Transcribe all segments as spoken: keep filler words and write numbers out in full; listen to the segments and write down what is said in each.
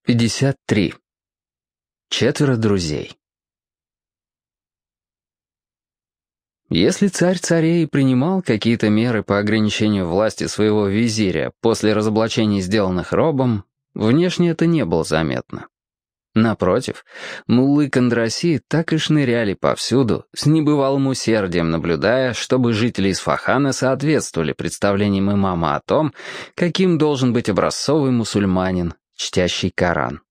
пятьдесят три. Четверо друзей. Если царь царей принимал какие-то меры по ограничению власти своего визиря после разоблачений, сделанных Робом, внешне это не было заметно. Напротив, муллы Кондроси так и шныряли повсюду, с небывалым усердием наблюдая, чтобы жители Исфахана соответствовали представлениям имама о том, каким должен быть образцовый мусульманин, чтящий Коран.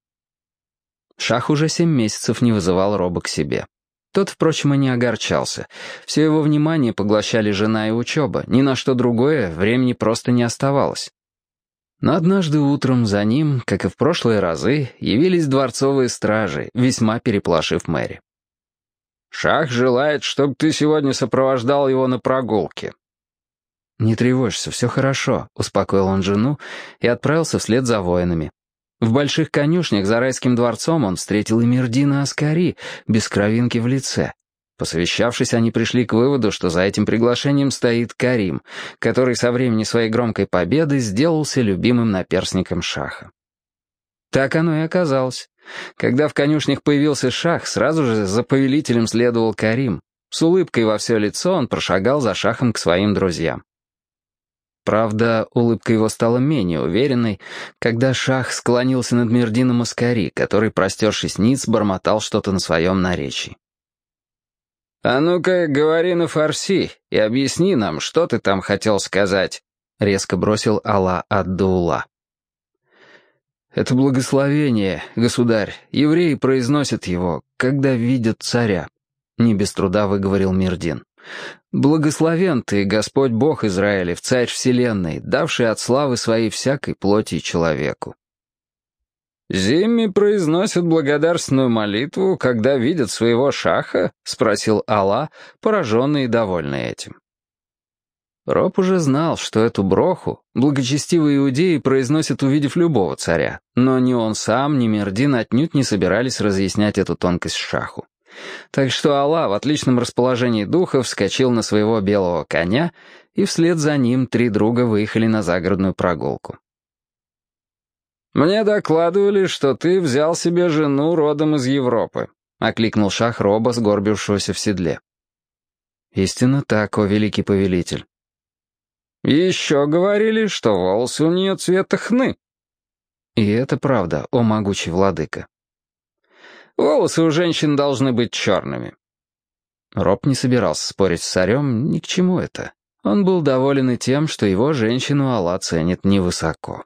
Шах уже семь месяцев не вызывал Роба к себе. Тот, впрочем, и не огорчался. Все его внимание поглощали жена и учеба, ни на что другое времени просто не оставалось. Но однажды утром за ним, как и в прошлые разы, явились дворцовые стражи, весьма переполошив Мэри. «Шах желает, чтобы ты сегодня сопровождал его на прогулке». «Не тревожься, все хорошо», — успокоил он жену и отправился вслед за воинами. В больших конюшнях за райским дворцом он встретил Эмирдина Аскари, без кровинки в лице. Посовещавшись, они пришли к выводу, что за этим приглашением стоит Карим, который со времени своей громкой победы сделался любимым наперсником Шаха. Так оно и оказалось. Когда в конюшнях появился Шах, сразу же за повелителем следовал Карим. С улыбкой во все лицо он прошагал за Шахом к своим друзьям. Правда, улыбка его стала менее уверенной, когда Шах склонился над Мирдином Аскари, который, простершись ниц, бормотал что-то на своем наречии. «А ну-ка, говори на фарси и объясни нам, что ты там хотел сказать», — резко бросил Ала ад-Даула. «Это благословение, государь. Евреи произносят его, когда видят царя», — не без труда выговорил Мирдин. «Благословен ты, Господь Бог Израилев, царь вселенной, давший от славы своей всякой плоти человеку». «Зимми произносят благодарственную молитву, когда видят своего шаха?» — спросил Алла, пораженный и довольный этим. Роб уже знал, что эту броху благочестивые иудеи произносят, увидев любого царя, но ни он сам, ни Мирдин отнюдь не собирались разъяснять эту тонкость Шаху. Так что Алла в отличном расположении духа вскочил на своего белого коня, и вслед за ним три друга выехали на загородную прогулку. «Мне докладывали, что ты взял себе жену родом из Европы», — окликнул Шах Роба, сгорбившегося в седле. «Истинно так, о великий повелитель». «Еще говорили, что волосы у нее цвета хны». «И это правда, о могучий владыка». «Волосы у женщин должны быть черными». Роб не собирался спорить с царем, ни к чему это. Он был доволен и тем, что его женщину Алла ценит невысоко.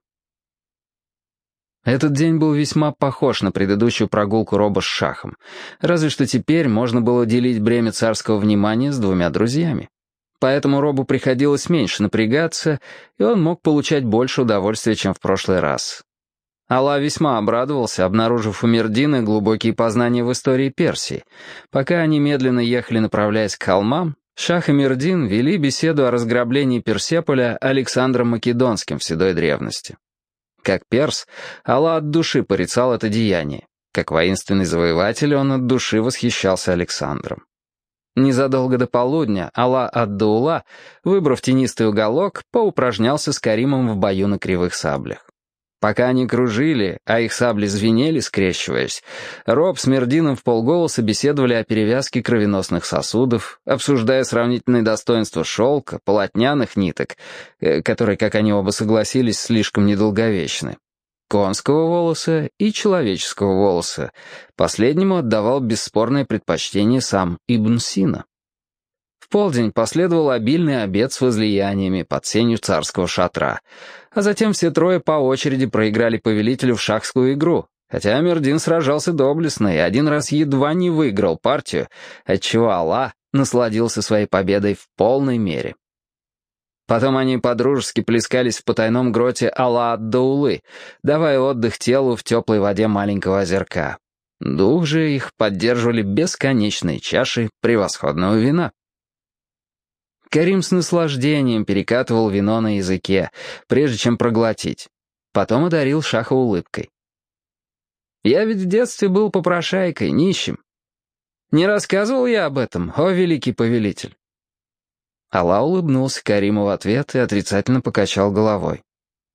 Этот день был весьма похож на предыдущую прогулку Роба с Шахом, разве что теперь можно было делить бремя царского внимания с двумя друзьями. Поэтому Робу приходилось меньше напрягаться, и он мог получать больше удовольствия, чем в прошлый раз. Алла весьма обрадовался, обнаружив у Мирдина глубокие познания в истории Персии. Пока они медленно ехали, направляясь к холмам, Шах и Мирдин вели беседу о разграблении Персеполя Александром Македонским в седой древности. Как перс, Алла от души порицал это деяние. Как воинственный завоеватель он от души восхищался Александром. Незадолго до полудня Алла ад-Даула, выбрав тенистый уголок, поупражнялся с Каримом в бою на кривых саблях. Пока они кружили, а их сабли звенели, скрещиваясь, Роб с Мирдином вполголоса беседовали о перевязке кровеносных сосудов, обсуждая сравнительные достоинства шелка, полотняных ниток, которые, как они оба согласились, слишком недолговечны, конского волоса и человеческого волоса. Последнему отдавал бесспорное предпочтение сам Ибн Сина. В полдень последовал обильный обед с возлияниями под сенью царского шатра, а затем все трое по очереди проиграли повелителю в шахскую игру, хотя Мирдин сражался доблестно и один раз едва не выиграл партию, отчего Алла насладился своей победой в полной мере. Потом они подружески плескались в потайном гроте Алла ад-Даулы, давая отдых телу в теплой воде маленького озерка. Дух же их поддерживали бесконечные чаши превосходного вина. Карим с наслаждением перекатывал вино на языке, прежде чем проглотить. Потом одарил Шаха улыбкой. «Я ведь в детстве был попрошайкой, нищим. Не рассказывал я об этом, о великий повелитель?» Алла улыбнулся Кариму в ответ и отрицательно покачал головой.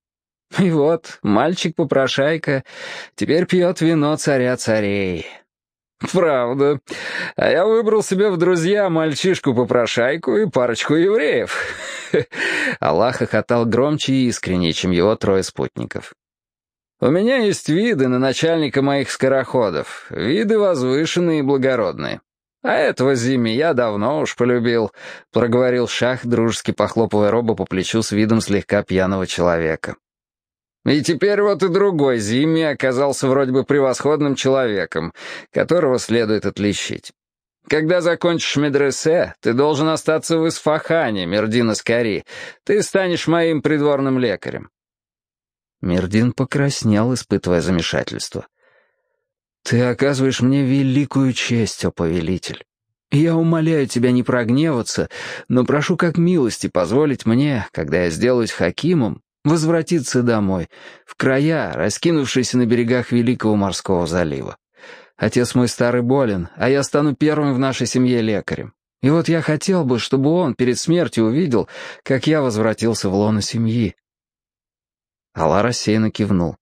И вот, мальчик-попрошайка теперь пьет вино царя царей. Правда. А я выбрал себе в друзья мальчишку-попрошайку и парочку евреев. Аллах хохотал громче и искреннее, чем его трое спутников. У меня есть виды на начальника моих скороходов, виды возвышенные и благородные. А этого Зимми я давно уж полюбил, проговорил Шах, дружески похлопывая Роба по плечу с видом слегка пьяного человека. И теперь вот и другой Зимми оказался вроде бы превосходным человеком, которого следует отличить. Когда закончишь медресе, ты должен остаться в Исфахане, Мердин Аскари. Ты станешь моим придворным лекарем. Мердин покраснел, испытывая замешательство. «Ты оказываешь мне великую честь, о повелитель. Я умоляю тебя не прогневаться, но прошу как милости позволить мне, когда я сделаюсь хакимом, возвратиться домой, в края, раскинувшиеся на берегах Великого морского залива. Отец мой старый болен, а я стану первым в нашей семье лекарем. И вот я хотел бы, чтобы он перед смертью увидел, как я возвратился в лоно семьи». Алла рассеянно кивнул.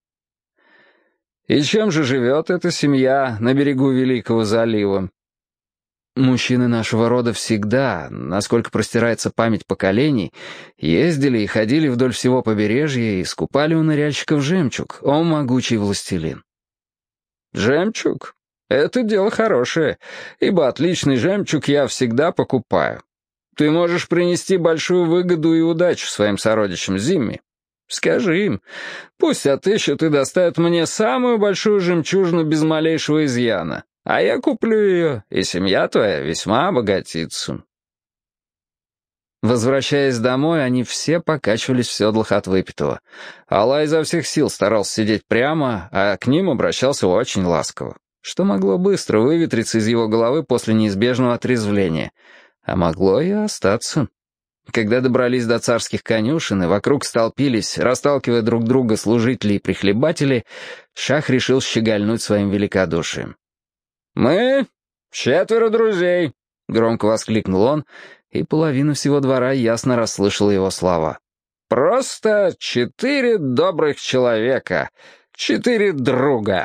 «И чем же живет эта семья на берегу Великого залива?» «Мужчины нашего рода всегда, насколько простирается память поколений, ездили и ходили вдоль всего побережья и скупали у ныряльщиков жемчуг, о могучий властелин». «Жемчуг? Это дело хорошее, ибо отличный жемчуг я всегда покупаю. Ты можешь принести большую выгоду и удачу своим сородичам Зимми. Скажи им, пусть отыщут и доставят мне самую большую жемчужину без малейшего изъяна, а я куплю ее, и семья твоя весьма обогатится». Возвращаясь домой, они все покачивались в седлах от выпитого. Алла изо всех сил старался сидеть прямо, а к ним обращался очень ласково, что могло быстро выветриться из его головы после неизбежного отрезвления, а могло и остаться. Когда добрались до царских конюшен и вокруг столпились, расталкивая друг друга служители и прихлебатели, Шах решил щегольнуть своим великодушием. «Мы четверо друзей», — громко воскликнул он, и половина всего двора ясно расслышала его слова. «Просто четыре добрых человека, четыре друга».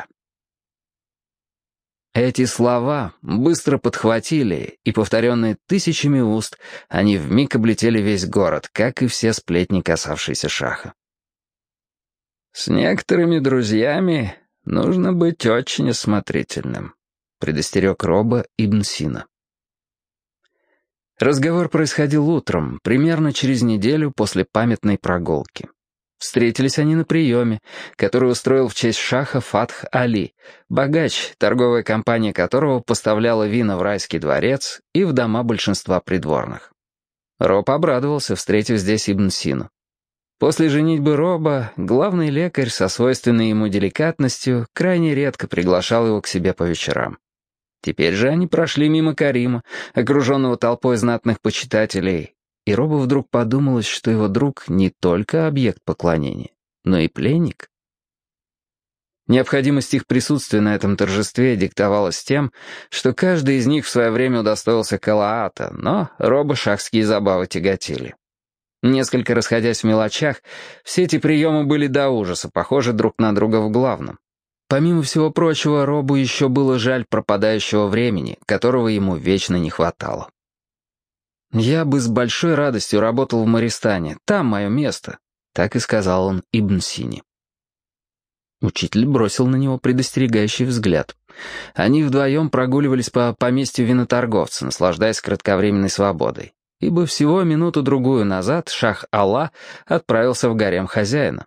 Эти слова быстро подхватили, и, повторенные тысячами уст, они вмиг облетели весь город, как и все сплетни, касавшиеся Шаха. «С некоторыми друзьями нужно быть очень осмотрительным», — предостерег Роба Ибн Сина. Разговор происходил утром, примерно через неделю после памятной прогулки. Встретились они на приеме, который устроил в честь Шаха Фатх Али, богач, торговая компания которого поставляла вина в райский дворец и в дома большинства придворных. Роб обрадовался, встретив здесь Ибн Сину. После женитьбы Роба главный лекарь со свойственной ему деликатностью крайне редко приглашал его к себе по вечерам. Теперь же они прошли мимо Карима, окруженного толпой знатных почитателей, и Робу вдруг подумалось, что его друг не только объект поклонения, но и пленник. Необходимость их присутствия на этом торжестве диктовалась тем, что каждый из них в свое время удостоился калаата, но Роба шахские забавы тяготили. Несколько расходясь в мелочах, все эти приемы были до ужаса похожи друг на друга в главном. Помимо всего прочего, Робу еще было жаль пропадающего времени, которого ему вечно не хватало. «Я бы с большой радостью работал в Мористане, там мое место», — так и сказал он Ибн Сине. Учитель бросил на него предостерегающий взгляд. Они вдвоем прогуливались по поместью виноторговца, наслаждаясь кратковременной свободой, ибо всего минуту-другую назад Шах Алла отправился в гарем хозяина.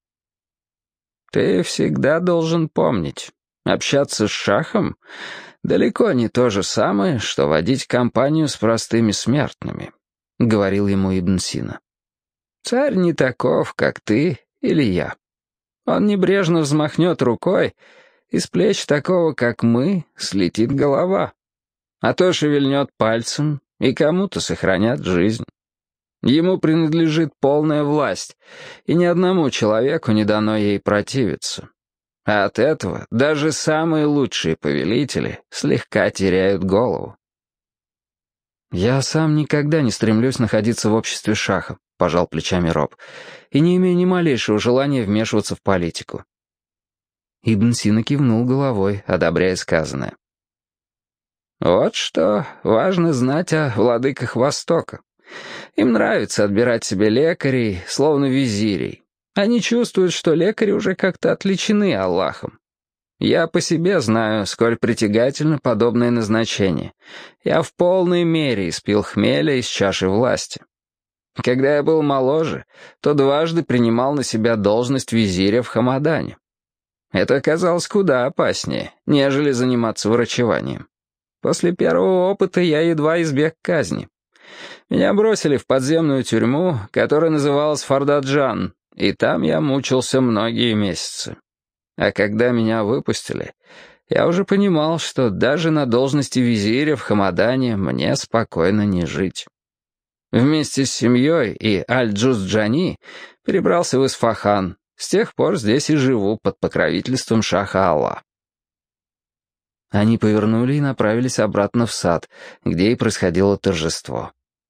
«Ты всегда должен помнить, общаться с Шахом далеко не то же самое, что водить компанию с простыми смертными», — говорил ему Ибн Сина. «Царь не таков, как ты или я. Он небрежно взмахнет рукой, и с плеч такого, как мы, слетит голова. А то шевельнет пальцем, и кому-то сохранят жизнь. Ему принадлежит полная власть, и ни одному человеку не дано ей противиться. А от этого даже самые лучшие повелители слегка теряют голову». «Я сам никогда не стремлюсь находиться в обществе Шаха», — пожал плечами Роб, «и не имею ни малейшего желания вмешиваться в политику». Ибн Сина кивнул головой, одобряя сказанное. «Вот что важно знать о владыках Востока. Им нравится отбирать себе лекарей, словно визирей. Они чувствуют, что лекари уже как-то отличены Аллахом. Я по себе знаю, сколь притягательно подобное назначение. Я в полной мере испил хмеля из чаши власти. Когда я был моложе, то дважды принимал на себя должность визиря в Хамадане. Это оказалось куда опаснее, нежели заниматься врачеванием. После первого опыта я едва избег казни. Меня бросили в подземную тюрьму, которая называлась Фардаджан, и там я мучился многие месяцы. А когда меня выпустили, я уже понимал, что даже на должности визиря в Хамадане мне спокойно не жить. Вместе с семьей и Аль-Джуз-Джани перебрался в Исфахан. С тех пор здесь и живу под покровительством шаха Алла. Они повернули и направились обратно в сад, где и происходило торжество.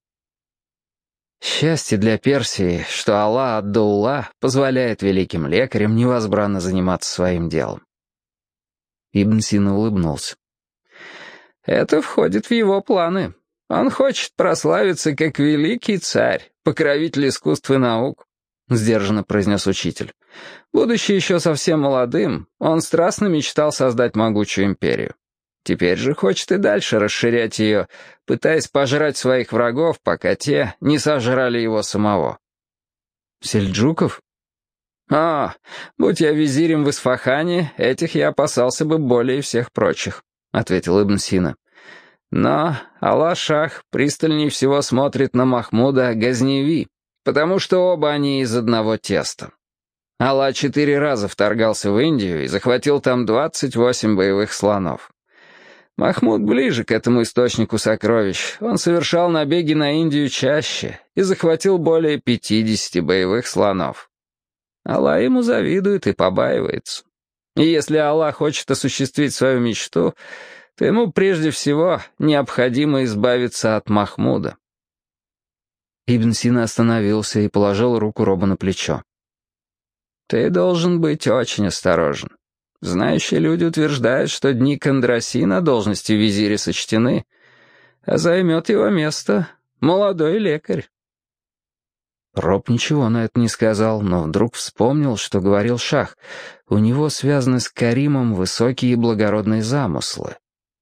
Счастье для Персии, что Аллах ад-Даула позволяет великим лекарям невозбранно заниматься своим делом. Ибн Сина улыбнулся. Это входит в его планы. Он хочет прославиться как великий царь, покровитель искусств и наук, — сдержанно произнес учитель. Будучи еще совсем молодым, он страстно мечтал создать могучую империю. Теперь же хочет и дальше расширять ее, пытаясь пожрать своих врагов, пока те не сожрали его самого. Сельджуков? А, будь я визирем в Исфахане, этих я опасался бы более всех прочих, — ответил Ибн Сина. Но Аллах-Шах пристальнее всего смотрит на Махмуда Газневи, потому что оба они из одного теста. Аллах четыре раза вторгался в Индию и захватил там двадцать восемь боевых слонов. Махмуд ближе к этому источнику сокровищ. Он совершал набеги на Индию чаще и захватил более пятидесяти боевых слонов. Аллах ему завидует и побаивается. И если Аллах хочет осуществить свою мечту, то ему прежде всего необходимо избавиться от Махмуда. Ибн Сина остановился и положил руку Роба на плечо. «Ты должен быть очень осторожен. Знающие люди утверждают, что дни Кондроси на должности визиря сочтены, а займет его место молодой лекарь». Роб ничего на это не сказал, но вдруг вспомнил, что говорил Шах. У него связаны с Каримом высокие и благородные замыслы.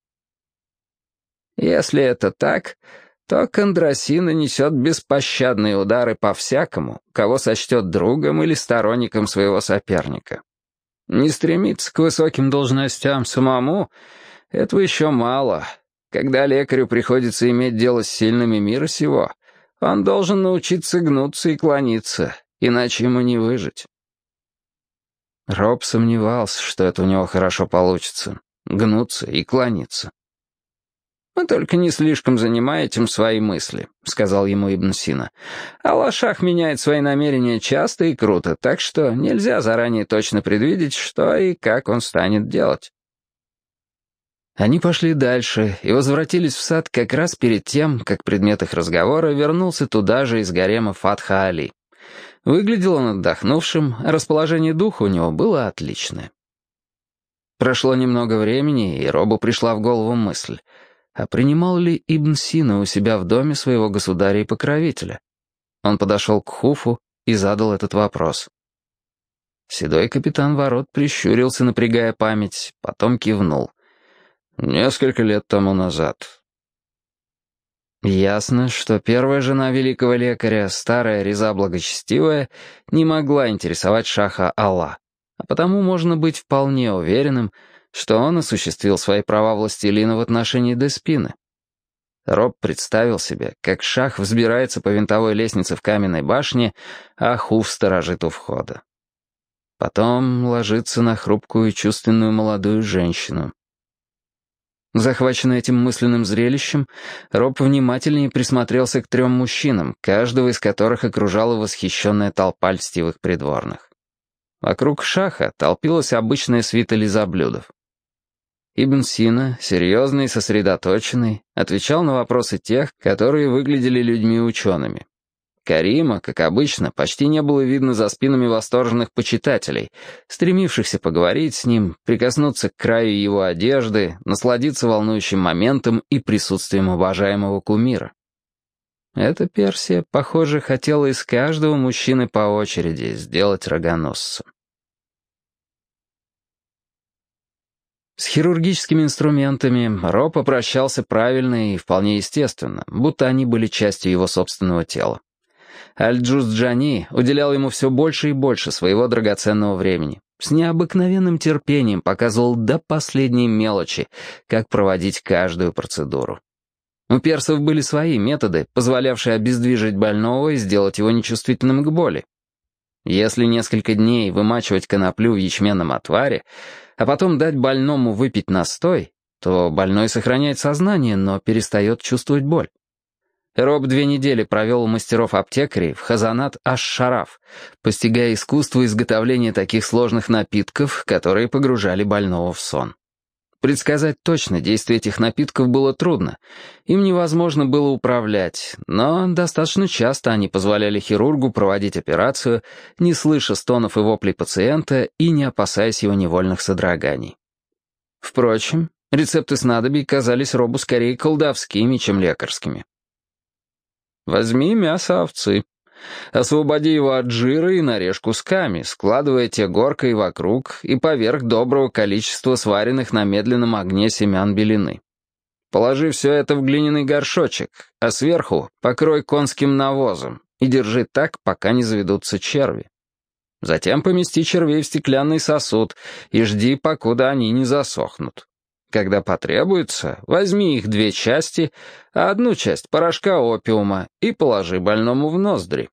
«Если это так, то Кондроси нанесет беспощадные удары по всякому, кого сочтет другом или сторонником своего соперника. Не стремиться к высоким должностям самому — этого еще мало. Когда лекарю приходится иметь дело с сильными мира сего, он должен научиться гнуться и клониться, иначе ему не выжить». Роб сомневался, что это у него хорошо получится — гнуться и клониться. «Вы только не слишком занимай этим свои мысли», — сказал ему Ибн Сина. «Аллах-Шах меняет свои намерения часто и круто, так что нельзя заранее точно предвидеть, что и как он станет делать». Они пошли дальше и возвратились в сад как раз перед тем, как предмет их разговора вернулся туда же из гарема Фатха Али. Выглядел он отдохнувшим, а расположение духа у него было отличное. Прошло немного времени, и Робу пришла в голову мысль — а принимал ли Ибн Сина у себя в доме своего государя и покровителя? Он подошел к Хуфу и задал этот вопрос. Седой капитан ворот прищурился, напрягая память, потом кивнул. «Несколько лет тому назад». Ясно, что первая жена великого лекаря, старая Реза Благочестивая, не могла интересовать шаха Алла, а потому можно быть вполне уверенным, что он осуществил свои права властелина в отношении Деспины. Роб представил себе, как шах взбирается по винтовой лестнице в каменной башне, а Хуф сторожит у входа. Потом ложится на хрупкую и чувственную молодую женщину. Захваченный этим мысленным зрелищем, Роб внимательнее присмотрелся к трем мужчинам, каждого из которых окружала восхищенная толпа льстивых придворных. Вокруг шаха толпилась обычная свита лизоблюдов. Ибн Сина, серьезный и сосредоточенный, отвечал на вопросы тех, которые выглядели людьми-учеными. Карима, как обычно, почти не было видно за спинами восторженных почитателей, стремившихся поговорить с ним, прикоснуться к краю его одежды, насладиться волнующим моментом и присутствием обожаемого кумира. Эта Персия, похоже, хотела из каждого мужчины по очереди сделать рогоносца. С хирургическими инструментами Роб обращался правильно и вполне естественно, будто они были частью его собственного тела. Аль-Джуз-Джани уделял ему все больше и больше своего драгоценного времени. С необыкновенным терпением показывал до последней мелочи, как проводить каждую процедуру. У персов были свои методы, позволявшие обездвижить больного и сделать его нечувствительным к боли. Если несколько дней вымачивать коноплю в ячменном отваре, а потом дать больному выпить настой, то больной сохраняет сознание, но перестает чувствовать боль. Роб две недели провел у мастеров-аптекарей в Хазанат аш-Шараф, постигая искусство изготовления таких сложных напитков, которые погружали больного в сон. Предсказать точно действие этих напитков было трудно. Им невозможно было управлять, но достаточно часто они позволяли хирургу проводить операцию, не слыша стонов и воплей пациента и не опасаясь его невольных содроганий. Впрочем, рецепты снадобий казались Робу скорее колдовскими, чем лекарскими. «Возьми мясо овцы. Освободи его от жира и нарежь кусками, складывая те горкой вокруг и поверх доброго количества сваренных на медленном огне семян белины. Положи все это в глиняный горшочек, а сверху покрой конским навозом и держи так, пока не заведутся черви. Затем помести червей в стеклянный сосуд и жди, покуда они не засохнут. Когда потребуется, возьми их две части, а одну часть порошка опиума и положи больному в ноздри».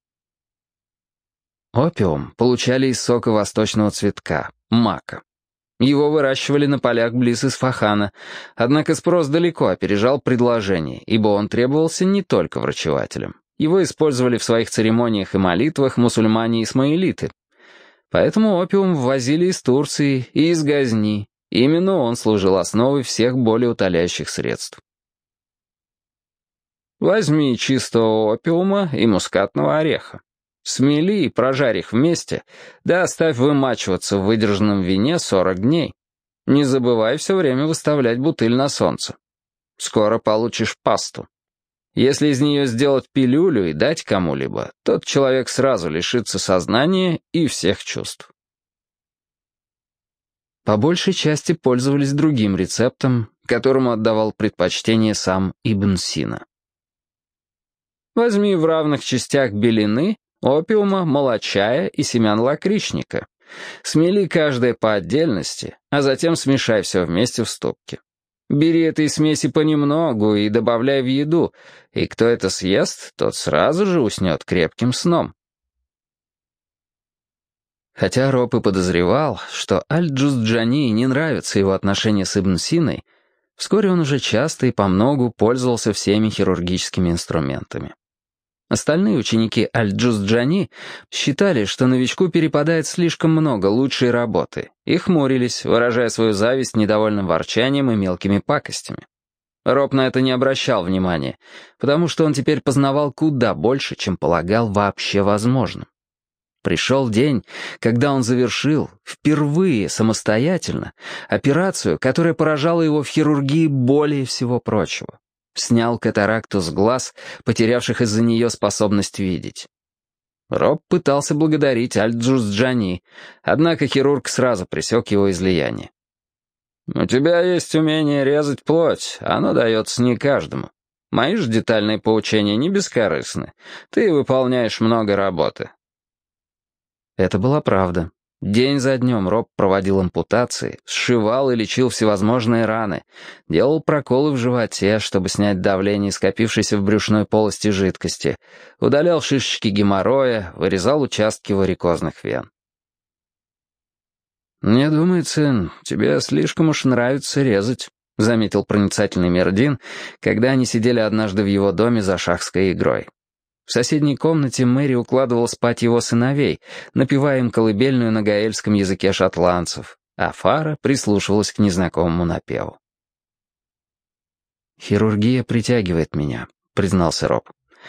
Опиум получали из сока восточного цветка, мака. Его выращивали на полях близ Исфахана, однако спрос далеко опережал предложение, ибо он требовался не только врачевателям. Его использовали в своих церемониях и молитвах мусульмане-исмаилиты. Поэтому опиум ввозили из Турции и из Газни. Именно он служил основой всех болеутоляющих средств. Возьми чистого опиума и мускатного ореха. Смели и прожарь их вместе, да оставь вымачиваться в выдержанном вине сорок дней. Не забывай все время выставлять бутыль на солнце. Скоро получишь пасту. Если из нее сделать пилюлю и дать кому-либо, тот человек сразу лишится сознания и всех чувств. По большей части пользовались другим рецептом, которому отдавал предпочтение сам Ибн Сина. Возьми в равных частях белины, опиума, молочая и семян лакричника. Смели каждое по отдельности, а затем смешай все вместе в ступке. Бери этой смеси понемногу и добавляй в еду, и кто это съест, тот сразу же уснет крепким сном. Хотя Роб и подозревал, что Аль-Джуз-Джани не нравятся его отношения с Ибн Синой, вскоре он уже часто и помногу пользовался всеми хирургическими инструментами. Остальные ученики Аль-Джуз-Джани считали, что новичку перепадает слишком много лучшей работы, и хмурились, выражая свою зависть недовольным ворчанием и мелкими пакостями. Роб на это не обращал внимания, потому что он теперь познавал куда больше, чем полагал вообще возможным. Пришел день, когда он завершил, впервые самостоятельно, операцию, которая поражала его в хирургии более всего прочего. Снял катаракту с глаз, потерявших из-за нее способность видеть. Роб пытался благодарить Аль-Джуз-Джани, однако хирург сразу пресек его излияние. «У тебя есть умение резать плоть, оно дается не каждому. Мои же детальные поучения не бескорыстны. Ты выполняешь много работы». Это была правда. День за днем Роб проводил ампутации, сшивал и лечил всевозможные раны, делал проколы в животе, чтобы снять давление, скопившееся в брюшной полости жидкости, удалял шишечки геморроя, вырезал участки варикозных вен. «Мне думается, тебе слишком уж нравится резать», — заметил проницательный Мердин, когда они сидели однажды в его доме за шахской игрой. В соседней комнате Мэри укладывала спать его сыновей, напевая им колыбельную на гаэльском языке шотландцев, а Фара прислушивалась к незнакомому напеву. «Хирургия притягивает меня», — признался Роб.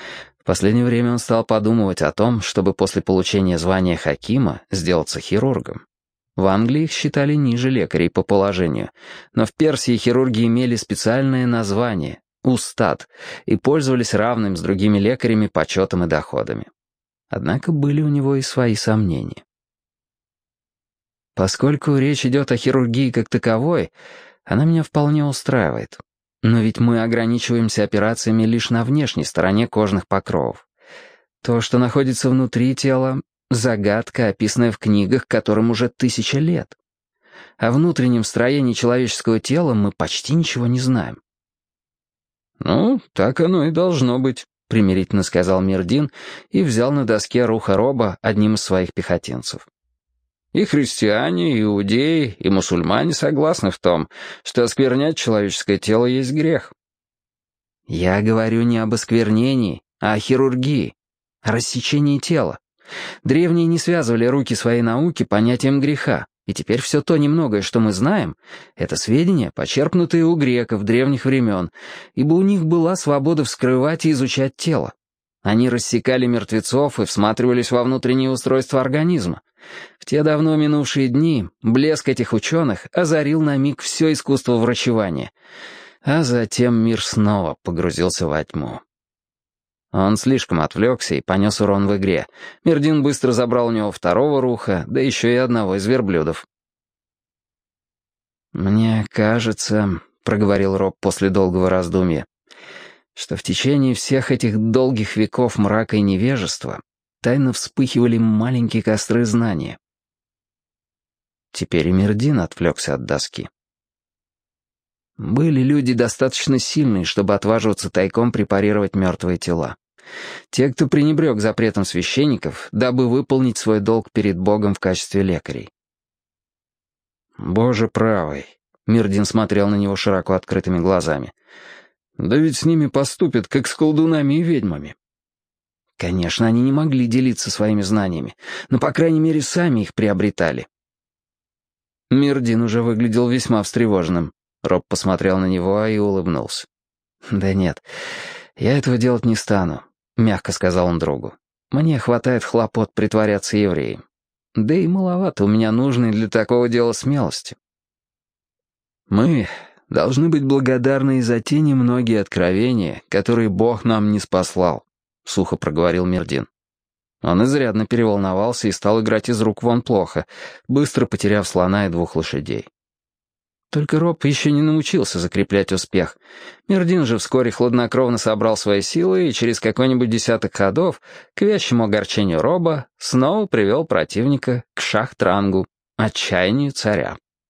В последнее время он стал подумывать о том, чтобы после получения звания хакима сделаться хирургом. В Англии их считали ниже лекарей по положению, но в Персии хирурги имели специальное название — устат, и пользовались равным с другими лекарями почетом и доходами. Однако были у него и свои сомнения. Поскольку речь идет о хирургии как таковой, она меня вполне устраивает. Но ведь мы ограничиваемся операциями лишь на внешней стороне кожных покровов. То, что находится внутри тела — загадка, описанная в книгах, которым уже тысяча лет. О внутреннем строении человеческого тела мы почти ничего не знаем. «Ну, так оно и должно быть», — примирительно сказал Мирдин и взял на доске руха Роба одним из своих пехотинцев. «И христиане, и иудеи, и мусульмане согласны в том, что осквернять человеческое тело есть грех». «Я говорю не об осквернении, а о хирургии, о рассечении тела. Древние не связывали руки своей науки понятием греха, и теперь все то немногое, что мы знаем, это сведения, почерпнутые у греков древних времен, ибо у них была свобода вскрывать и изучать тело. Они рассекали мертвецов и всматривались во внутреннее устройство организма. В те давно минувшие дни блеск этих ученых озарил на миг все искусство врачевания, а затем мир снова погрузился во тьму. Он слишком отвлекся и понес урон в игре. Мирдин быстро забрал у него второго руха, да еще и одного из верблюдов. «Мне кажется», — проговорил Роб после долгого раздумья, «что в течение всех этих долгих веков мрака и невежества тайно вспыхивали маленькие костры знания». Теперь и Мирдин отвлекся от доски. Были люди достаточно сильные, чтобы отваживаться тайком препарировать мертвые тела. Те, кто пренебрег запретом священников, дабы выполнить свой долг перед Богом в качестве лекарей. «Боже правый», — Мирдин смотрел на него широко открытыми глазами, «да ведь с ними поступят, как с колдунами и ведьмами». Конечно, они не могли делиться своими знаниями, но, по крайней мере, сами их приобретали. Мирдин уже выглядел весьма встревоженным. Роб посмотрел на него и улыбнулся. «Да нет, я этого делать не стану», — мягко сказал он другу. «Мне хватает хлопот притворяться евреем. Да и маловато у меня нужной для такого дела смелости». «Мы должны быть благодарны и за те немногие откровения, которые Бог нам не спаслал», — сухо проговорил Мирдин. Он изрядно переволновался и стал играть из рук вон плохо, быстро потеряв слона и двух лошадей. Только Роб еще не научился закреплять успех. Мирдин же вскоре хладнокровно собрал свои силы и через какой-нибудь десяток ходов, к вящему огорчению Роба, снова привел противника к шах-трангу, отчаянию царя.